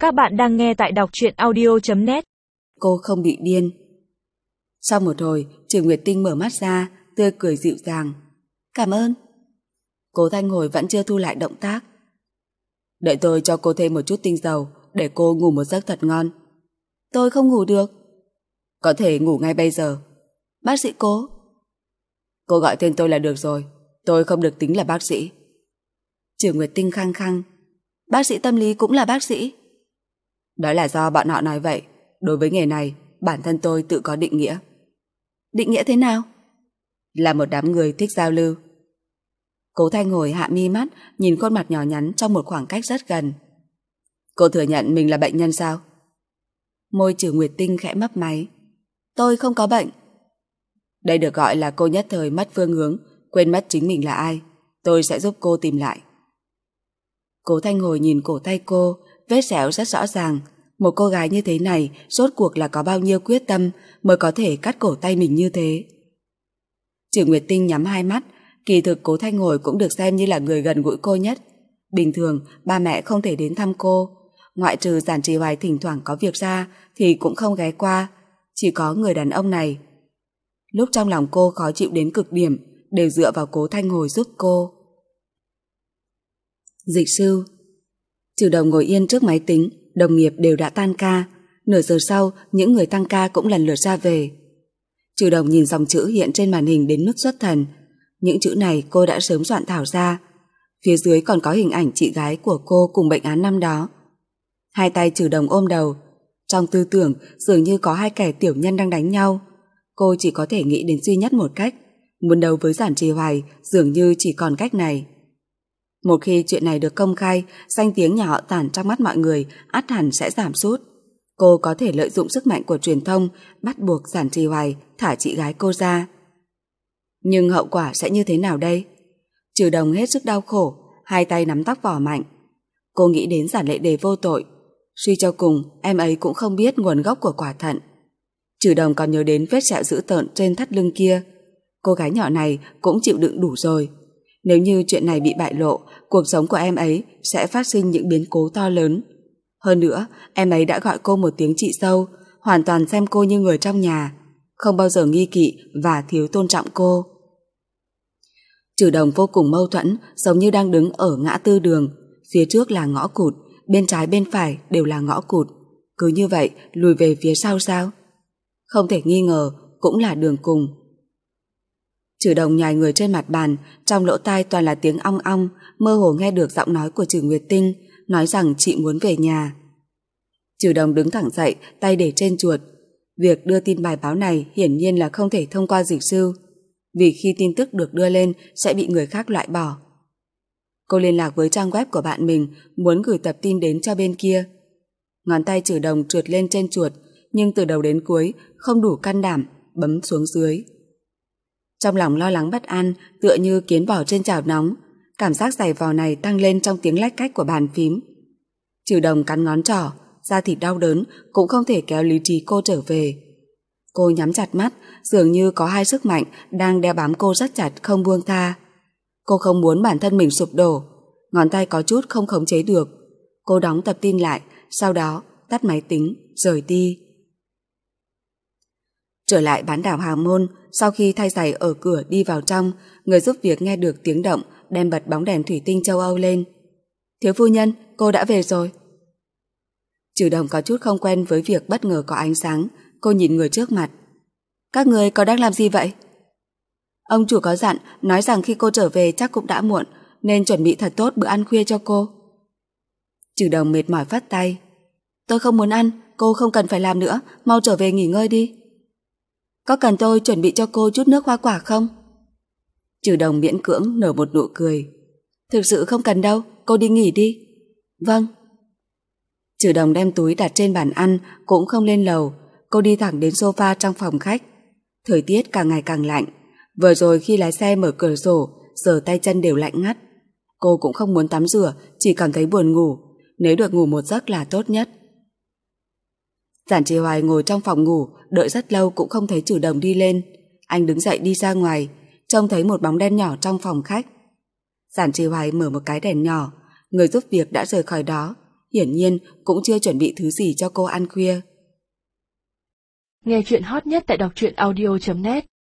Các bạn đang nghe tại đọc truyện audio.net. Cô không bị điên. Sau một hồi, Trừ Nguyệt Tinh mở mắt ra, tươi cười dịu dàng. Cảm ơn. Cố Thanh Hồi vẫn chưa thu lại động tác. Đợi tôi cho cô thêm một chút tinh dầu, để cô ngủ một giấc thật ngon. Tôi không ngủ được. Có thể ngủ ngay bây giờ. Bác sĩ Cố. Cô gọi tên tôi là được rồi, tôi không được tính là bác sĩ. Trừ Nguyệt Tinh khăng khăng. Bác sĩ tâm lý cũng là bác sĩ. Đó là do bọn họ nói vậy. Đối với nghề này, bản thân tôi tự có định nghĩa. Định nghĩa thế nào? Là một đám người thích giao lưu. Cố Thanh Hồi hạ mi mắt, nhìn khuôn mặt nhỏ nhắn trong một khoảng cách rất gần. Cô thừa nhận mình là bệnh nhân sao? Môi Trừ Nguyệt Tinh khẽ mấp máy. Tôi không có bệnh. Đây được gọi là cô nhất thời mất phương hướng, quên mất chính mình là ai. Tôi sẽ giúp cô tìm lại. Cố Thanh Hồi nhìn cổ tay cô, vết sẹo rất rõ ràng. Một cô gái như thế này rốt cuộc là có bao nhiêu quyết tâm mới có thể cắt cổ tay mình như thế. Trừ Nguyệt Tinh nhắm hai mắt. Kỳ thực Cố Thanh Hồi cũng được xem như là người gần gũi cô nhất. Bình thường ba mẹ không thể đến thăm cô, ngoại trừ Giản Trì Hoài thỉnh thoảng có việc ra thì cũng không ghé qua. Chỉ có người đàn ông này. Lúc trong lòng cô khó chịu đến cực điểm, đều dựa vào Cố Thanh Hồi giúp cô. Dịch sư. Trừ Đồng ngồi yên trước máy tính, đồng nghiệp đều đã tan ca. Nửa giờ sau, những người tăng ca cũng lần lượt ra về. Trừ Đồng nhìn dòng chữ hiện trên màn hình đến mức xuất thần. Những chữ này cô đã sớm soạn thảo ra. Phía dưới còn có hình ảnh chị gái của cô cùng bệnh án năm đó. Hai tay Trừ Đồng ôm đầu. Trong tư tưởng dường như có hai kẻ tiểu nhân đang đánh nhau. Cô chỉ có thể nghĩ đến duy nhất một cách. Muốn đấu với Giản Trì Hoài dường như chỉ còn cách này. Một khi chuyện này được công khai, danh tiếng nhà họ Giản trong mắt mọi người ắt hẳn sẽ giảm sút. Cô có thể lợi dụng sức mạnh của truyền thông bắt buộc Giản Trì Hoài thả chị gái cô ra. Nhưng hậu quả sẽ như thế nào đây? Trừ Đồng hết sức đau khổ, hai tay nắm tóc vỏ mạnh. Cô nghĩ đến Giản Lệ Đề vô tội. Suy cho cùng, em ấy cũng không biết nguồn gốc của quả thận. Trừ Đồng còn nhớ đến vết sẹo dữ tợn trên thắt lưng kia. Cô gái nhỏ này cũng chịu đựng đủ rồi. Nếu như chuyện này bị bại lộ, cuộc sống của em ấy sẽ phát sinh những biến cố to lớn. Hơn nữa, em ấy đã gọi cô một tiếng chị dâu, hoàn toàn xem cô như người trong nhà, không bao giờ nghi kỵ và thiếu tôn trọng cô. Trừ Đồng vô cùng mâu thuẫn, giống như đang đứng ở ngã tư đường. Phía trước là ngõ cụt, bên trái bên phải đều là ngõ cụt. Cứ như vậy lùi về phía sau sao? Không thể nghi ngờ cũng là đường cùng. Trừ Đồng nhài người trên mặt bàn, trong lỗ tai toàn là tiếng ong ong, mơ hồ nghe được giọng nói của Trừ Nguyệt Tinh, nói rằng chị muốn về nhà. Trừ Đồng đứng thẳng dậy, tay để trên chuột. Việc đưa tin bài báo này hiển nhiên là không thể thông qua dịch sư, vì khi tin tức được đưa lên sẽ bị người khác loại bỏ. Cô liên lạc với trang web của bạn mình, muốn gửi tập tin đến cho bên kia. Ngón tay Trừ Đồng trượt lên trên chuột, nhưng từ đầu đến cuối không đủ can đảm bấm xuống dưới. Trong lòng lo lắng bất an, tựa như kiến bò trên chảo nóng. Cảm giác giày vò này tăng lên trong tiếng lách cách của bàn phím. Trừ Đồng cắn ngón trỏ, da thịt đau đớn cũng không thể kéo lý trí cô trở về. Cô nhắm chặt mắt, dường như có hai sức mạnh đang đeo bám cô rất chặt không buông tha. Cô không muốn bản thân mình sụp đổ, ngón tay có chút không khống chế được. Cô đóng tập tin lại, sau đó tắt máy tính, rời đi. Trở lại bán đảo Hà Môn, sau khi thay giày ở cửa đi vào trong, người giúp việc nghe được tiếng động, đem bật bóng đèn thủy tinh châu Âu lên. Thiếu phu nhân, cô đã về rồi. Trừ Đồng có chút không quen với việc bất ngờ có ánh sáng, cô nhìn người trước mặt. Các người có đang làm gì vậy? Ông chủ có dặn, nói rằng khi cô trở về chắc cũng đã muộn, nên chuẩn bị thật tốt bữa ăn khuya cho cô. Trừ Đồng mệt mỏi phất tay. Tôi không muốn ăn, cô không cần phải làm nữa, mau trở về nghỉ ngơi đi. Có cần tôi chuẩn bị cho cô chút nước hoa quả không? Trừ Đồng miễn cưỡng nở một nụ cười. Thực sự không cần đâu, cô đi nghỉ đi. Vâng. Trừ Đồng đem túi đặt trên bàn ăn, cũng không lên lầu. Cô đi thẳng đến sofa trong phòng khách. Thời tiết càng ngày càng lạnh. Vừa rồi khi lái xe mở cửa sổ, giờ tay chân đều lạnh ngắt. Cô cũng không muốn tắm rửa, chỉ cảm thấy buồn ngủ. Nếu được ngủ một giấc là tốt nhất. Giản Trì Hoài ngồi trong phòng ngủ, đợi rất lâu cũng không thấy Trừ Đồng đi lên. Anh đứng dậy đi ra ngoài, trông thấy một bóng đen nhỏ trong phòng khách. Giản Trì Hoài mở một cái đèn nhỏ, người giúp việc đã rời khỏi đó, hiển nhiên cũng chưa chuẩn bị thứ gì cho cô ăn khuya. Nghe chuyện hot nhất tại đọc truyện audio.net